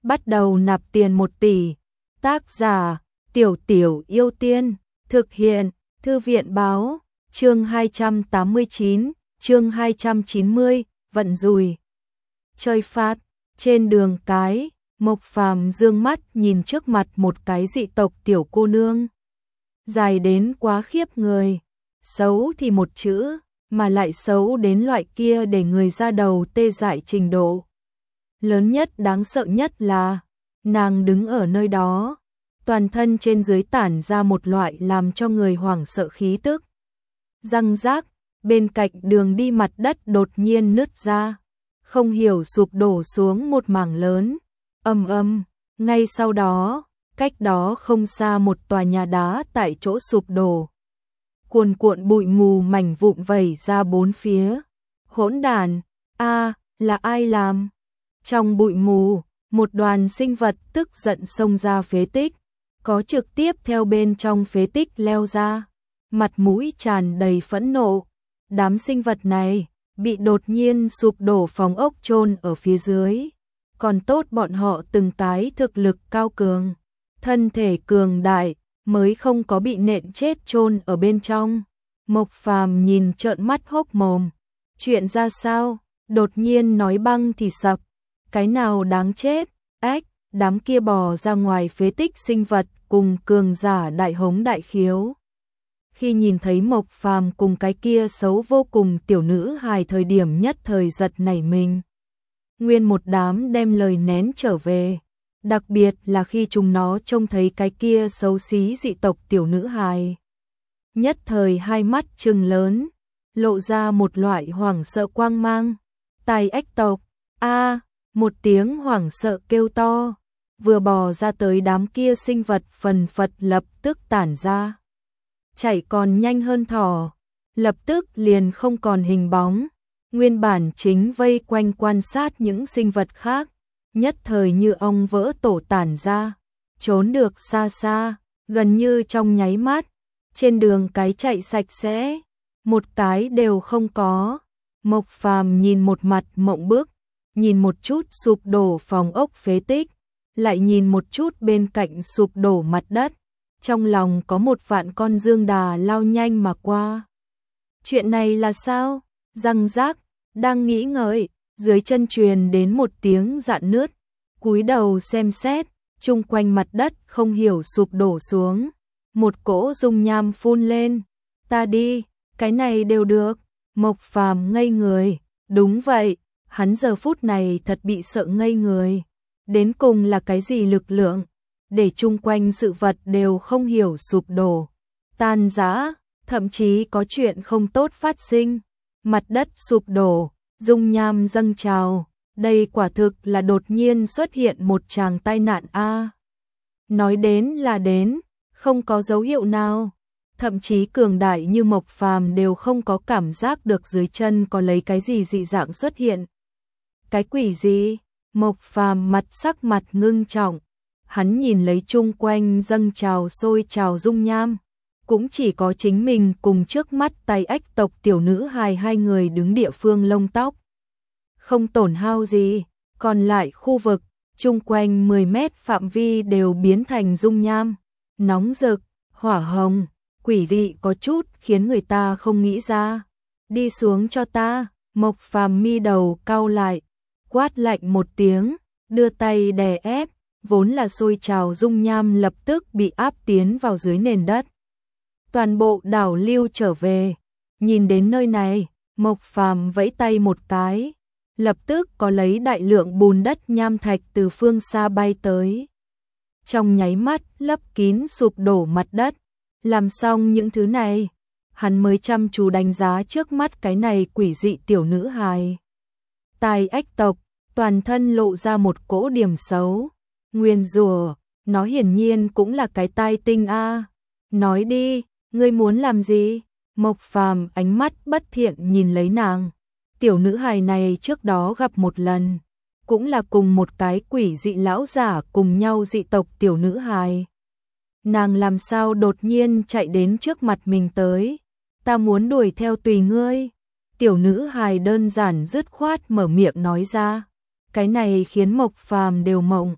bắt đầu nạp tiền 1 tỷ. Tác giả Tiểu Tiểu Yêu Tiên. Thực hiện Thư viện báo. Chương 289, chương 290, vận rủi. Chơi phát. Trên đường cái, Mộc Phàm dương mắt nhìn trước mặt một cái dị tộc tiểu cô nương. Dài đến quá khiếp người. Xấu thì một chữ, mà lại xấu đến loại kia để người ra đầu tê dại trình độ. Lớn nhất đáng sợ nhất là, nàng đứng ở nơi đó, toàn thân trên dưới tản ra một loại làm cho người hoảng sợ khí tức. Răng rác, bên cạnh đường đi mặt đất đột nhiên nứt ra, không hiểu sụp đổ xuống một mảng lớn. Ầm ầm, ngay sau đó, cách đó không xa một tòa nhà đá tại chỗ sụp đổ. Cuồn cuộn bụi mù mảnh vụn vẩy ra bốn phía. Hỗn đản, là ai làm? Trong bụi mù, một đoàn sinh vật tức giận xông ra phế tích, có trực tiếp theo bên trong phế tích leo ra, mặt mũi tràn đầy phẫn nộ. Đám sinh vật này bị đột nhiên sụp đổ phòng ốc chôn ở phía dưới. Còn tốt bọn họ từng cái thực lực cao cường, thân thể cường đại, mới không có bị nện chết chôn ở bên trong. Mộc Phàm nhìn trợn mắt hốc mồm. Chuyện ra sao? Đột nhiên nói băng thì sập. Cái nào đáng chết? Đám kia bò ra ngoài phế tích sinh vật cùng cường giả đại hống đại khiếu. Khi nhìn thấy Mộc Phàm cùng cái kia xấu vô cùng tiểu nữ hài thời điểm nhất thời giật nảy mình. Nguyên một đám đem lời nén trở về. Đặc biệt là khi chúng nó trông thấy cái kia xấu xí dị tộc tiểu nữ hài. Nhất thời hai mắt trừng lớn, lộ ra một loại hoảng sợ quang mang. Tai ách tộc, một tiếng hoảng sợ kêu to, vừa bò ra tới đám kia sinh vật phần phật lập tức tản ra. Chạy còn nhanh hơn thỏ, lập tức liền không còn hình bóng. Nguyên bản chính vây quanh quan sát những sinh vật khác, nhất thời như ong vỡ tổ tản ra, trốn được xa xa, gần như trong nháy mắt. Trên đường cái chạy sạch sẽ, một cái đều không có. Mộc Phàm nhìn một mặt mộng bức, nhìn một chút sụp đổ phòng ốc phế tích, lại nhìn một chút bên cạnh sụp đổ mặt đất. Trong lòng có một vạn con dương đà lao nhanh mà qua. Chuyện này là sao? Răng rác, đang nghĩ ngợi, dưới chân truyền đến một tiếng rạn nứt. Cúi đầu xem xét, chung quanh mặt đất không hiểu sụp đổ xuống. Một cỗ dung nham phun lên. Ta đi, cái này đều được. Mộc Phàm ngây người. Đúng vậy, hắn giờ phút này thật bị sợ ngây người. Đến cùng là cái gì lực lượng, để chung quanh sự vật đều không hiểu sụp đổ, tan rã, thậm chí có chuyện không tốt phát sinh. Mặt đất sụp đổ, dung nham dâng trào. Đây quả thực là đột nhiên xuất hiện một tràng tai nạn a. Nói đến là đến, không có dấu hiệu nào. Thậm chí cường đại như Mộc Phàm đều không có cảm giác được dưới chân có lấy cái gì dị dạng xuất hiện. Cái quỷ gì? Mộc Phàm sắc mặt ngưng trọng. Hắn nhìn lấy chung quanh dâng trào sôi trào dung nham. Cũng chỉ có chính mình cùng trước mắt tay ách tộc tiểu nữ hài hai người đứng địa phương lông tóc. Không tổn hao gì, còn lại khu vực, chung quanh 10 mét phạm vi đều biến thành dung nham. Nóng rực, hỏa hồng, quỷ dị có chút khiến người ta không nghĩ ra. Đi xuống cho ta. Mộc Phàm mi đầu cau lại, quát lạnh một tiếng, đưa tay đè ép, vốn là sôi trào dung nham lập tức bị áp tiến vào dưới nền đất. Toàn bộ đảo lưu trở về. Nhìn đến nơi này, Mộc Phàm vẫy tay một cái, lập tức có lấy đại lượng bùn đất nham thạch từ phương xa bay tới. Trong nháy mắt lấp kín sụp đổ mặt đất. Làm xong những thứ này, hắn mới chăm chú đánh giá trước mắt cái này quỷ dị tiểu nữ hài. Tai ách tộc, toàn thân lộ ra một cỗ điểm xấu. Nguyên rủa, nó hiển nhiên cũng là cái tai tinh a. Nói đi, ngươi muốn làm gì? Mộc Phàm ánh mắt bất thiện nhìn lấy nàng. Tiểu nữ hài này trước đó gặp một lần, cũng là cùng một cái quỷ dị lão giả cùng nhau dị tộc tiểu nữ hài. Nàng làm sao đột nhiên chạy đến trước mặt mình tới? Ta muốn đuổi theo tùy ngươi. Tiểu nữ hài đơn giản dứt khoát mở miệng nói ra. Cái này khiến Mộc Phàm đều mộng.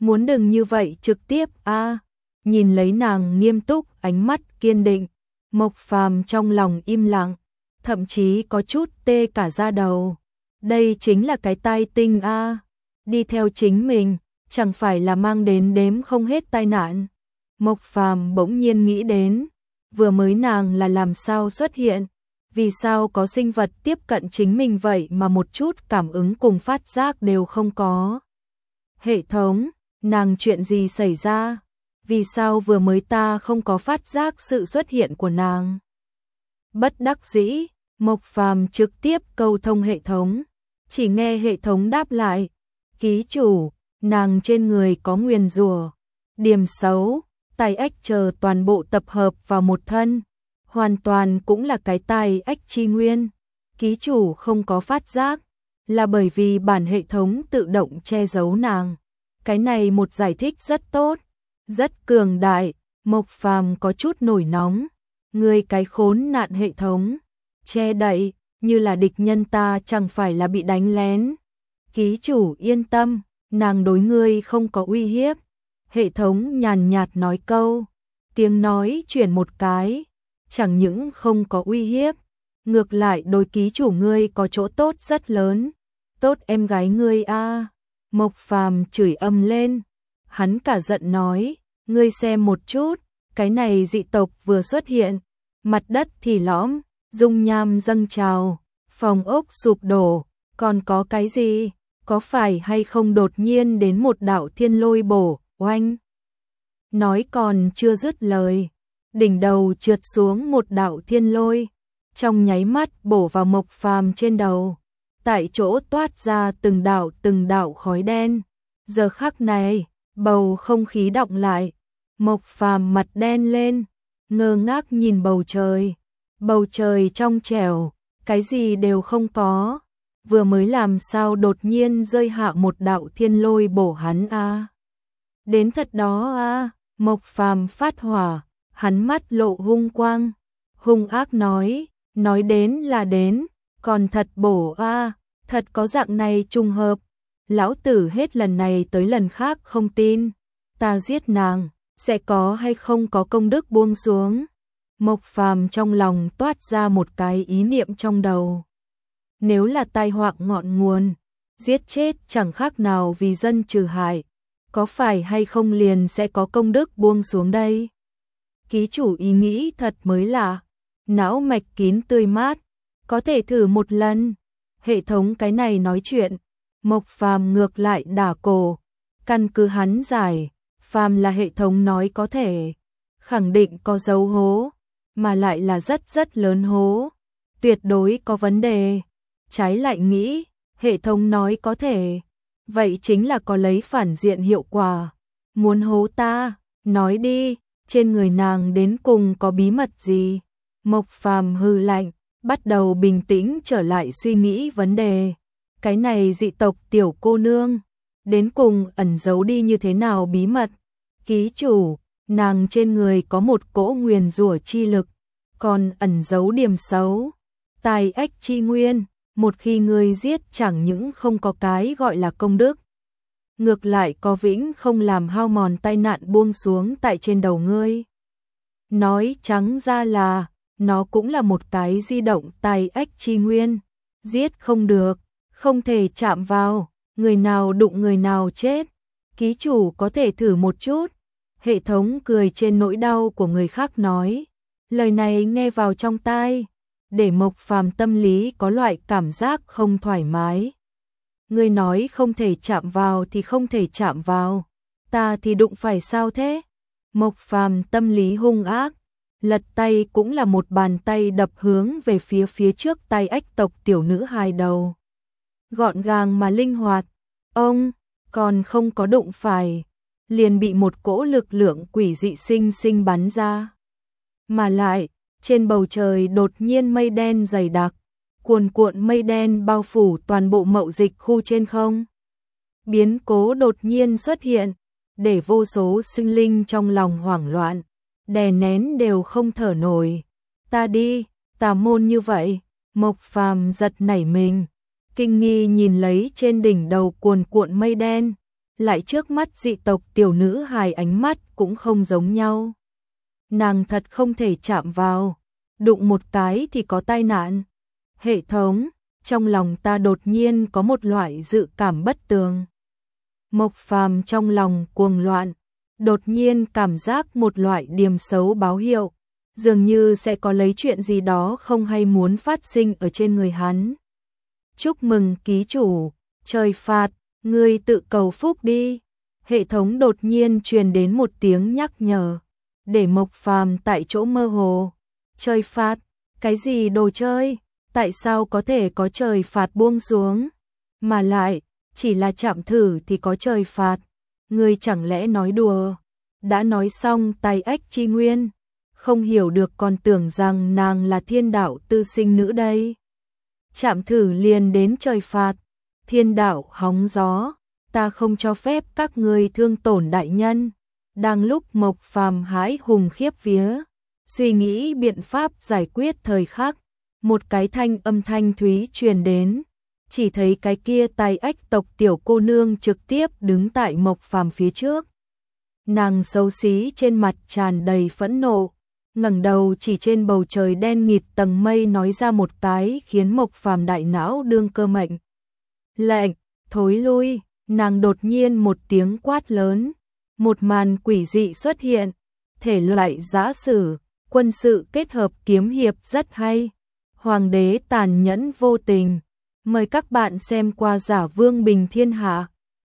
muốn đừng như vậy trực tiếp a. Nhìn lấy nàng nghiêm túc, ánh mắt kiên định, Mộc Phàm trong lòng im lặng, thậm chí có chút tê cả da đầu. Đây chính là cái tai tinh a, đi theo chính mình, chẳng phải là mang đến đếm không hết tai nạn. Mộc Phàm bỗng nhiên nghĩ đến, vừa mới nàng là làm sao xuất hiện, vì sao có sinh vật tiếp cận chính mình vậy mà một chút cảm ứng cùng phát giác đều không có. Hệ thống, nàng chuyện gì xảy ra? Vì sao vừa mới ta không có phát giác sự xuất hiện của nàng? Bất đắc dĩ, Mộc Phàm trực tiếp câu thông hệ thống, chỉ nghe hệ thống đáp lại, ký chủ, nàng trên người có nguyền rủa, điểm xấu, tai ách chờ toàn bộ tập hợp vào một thân, hoàn toàn cũng là cái tai ách chi nguyên. Ký chủ không có phát giác, là bởi vì bản hệ thống tự động che giấu nàng. Cái này một giải thích rất tốt, rất cường đại. Mộc Phàm có chút nổi nóng, người cái khốn nạn hệ thống, che đậy, như là địch nhân ta chẳng phải là bị đánh lén. Ký chủ yên tâm, nàng đối ngươi không có uy hiếp. Hệ thống nhàn nhạt nói câu, tiếng nói chuyển một cái, chẳng những không có uy hiếp, ngược lại đối ký chủ ngươi có chỗ tốt rất lớn. Tốt em gái ngươi a. Mộc Phàm chửi ầm lên, hắn cả giận nói, ngươi xem một chút, cái này dị tộc vừa xuất hiện, mặt đất thì lõm, dung nham dâng trào, phòng ốc sụp đổ, còn có cái gì? Có phải hay không đột nhiên đến một đạo thiên lôi bổ, oanh. Nói còn chưa dứt lời, đỉnh đầu trượt xuống một đạo thiên lôi, trong nháy mắt bổ vào Mộc Phàm trên đầu, tại chỗ toát ra từng đạo khói đen. Giờ khắc này, bầu không khí đọng lại, Mộc Phàm mặt đen lên, ngơ ngác nhìn bầu trời trong trẻo, cái gì đều không có, vừa mới làm sao đột nhiên rơi hạ một đạo thiên lôi bổ hắn a. Đến thật đó a. Mộc Phàm phát hỏa, hắn mắt lộ hung quang, hung ác nói đến là đến, còn thật bổ a, thật có dạng này trùng hợp. Lão tử hết lần này tới lần khác không tin, ta giết nàng, sẽ có hay không có công đức buông xuống. Mộc Phàm trong lòng toát ra một cái ý niệm trong đầu. Nếu là tai họa ngọn nguồn, giết chết chẳng khác nào vì dân trừ hại, có phải hay không liền sẽ có công đức buông xuống đây? Ký chủ ý nghĩ thật mới lạ, não mạch kín tươi mát, có thể thử một lần. Hệ thống cái này nói chuyện, Mộc Phàm ngược lại đả cổ, căn cứ hắn giải, phàm là hệ thống nói có thể, khẳng định có dấu hố, mà lại là rất lớn hố, tuyệt đối có vấn đề. Trái lại nghĩ, hệ thống nói có thể, vậy chính là có lấy phản diện hiệu quả. Muốn hố ta, nói đi, trên người nàng đến cùng có bí mật gì? Mộc Phàm hừ lạnh, bắt đầu bình tĩnh trở lại suy nghĩ vấn đề. Cái này dị tộc tiểu cô nương, đến cùng ẩn giấu đi như thế nào bí mật? Ký chủ, nàng trên người có một cỗ nguyền rủa chi lực, còn ẩn giấu điểm xấu, tai ách chi nguyên. Một khi ngươi giết chẳng những không có cái gọi là công đức, ngược lại có vĩnh không làm hao mòn tai nạn buông xuống tại trên đầu ngươi. Nói trắng ra là, nó cũng là một cái di động tai ách chi nguyên, giết không được, không thể chạm vào, người nào đụng người nào chết. Ký chủ có thể thử một chút. Hệ thống cười trên nỗi đau của người khác nói, lời này nghe vào trong tai, để Mộc Phàm tâm lý có loại cảm giác không thoải mái. Ngươi nói không thể chạm vào thì không thể chạm vào, ta thì đụng phải sao thế? Mộc Phàm tâm lý hung ác, lật tay cũng là một bàn tay đập hướng về phía trước tay ách tộc tiểu nữ hài đầu. Gọn gàng mà linh hoạt, ông còn không có đụng phải, liền bị một cỗ lực lượng quỷ dị sinh bắn ra. Mà lại, trên bầu trời đột nhiên mây đen dày đặc, cuồn cuộn mây đen bao phủ toàn bộ mậu dịch khu trên không. Biến cố đột nhiên xuất hiện, để vô số sinh linh trong lòng hoảng loạn, đè nén đều không thở nổi. Ta đi, tà môn như vậy. Mộc Phàm giật nảy mình, kinh nghi nhìn lấy trên đỉnh đầu cuồn cuộn mây đen, lại trước mắt dị tộc tiểu nữ hài ánh mắt cũng không giống nhau. Nàng thật không thể chạm vào, đụng một cái thì có tai nạn. Hệ thống, trong lòng ta đột nhiên có một loại dự cảm bất tường. Mộc Phàm trong lòng cuồng loạn, đột nhiên cảm giác một loại điềm xấu báo hiệu, dường như sẽ có lấy chuyện gì đó không hay muốn phát sinh ở trên người hắn. Chúc mừng ký chủ, trời phạt, ngươi tự cầu phúc đi. Hệ thống đột nhiên truyền đến một tiếng nhắc nhở, để Mộc Phàm tại chỗ mơ hồ. Trời phạt, cái gì đồ chơi, tại sao có thể có trời phạt buông xuống, mà lại, chỉ là chạm thử thì có trời phạt, ngươi chẳng lẽ nói đùa. Đã nói xong tay ách chi nguyên, không hiểu được còn tưởng rằng nàng là thiên đạo tư sinh nữ đây. Chạm thử liền đến trời phạt, thiên đạo hóng gió, ta không cho phép các ngươi thương tổn đại nhân. Đang lúc Mộc Phàm hãi hùng khiếp vía, suy nghĩ biện pháp giải quyết thời khắc, một cái thanh âm thanh thúy truyền đến, chỉ thấy cái kia tay ách tộc tiểu cô nương trực tiếp đứng tại Mộc Phàm phía trước. Nàng xấu xí trên mặt tràn đầy phẫn nộ, ngẩng đầu chỉ trên bầu trời đen nghịt tầng mây nói ra một cái khiến Mộc Phàm đại não đương cơ mệnh. Lệnh, thối lui, nàng đột nhiên một tiếng quát lớn, một màn quỷ dị xuất hiện, thể loại giã sử, quân sự kết hợp kiếm hiệp rất hay. Hoàng đế tàn nhẫn vô tình, mời các bạn xem qua Giả Vương Bình Thiên Hạ.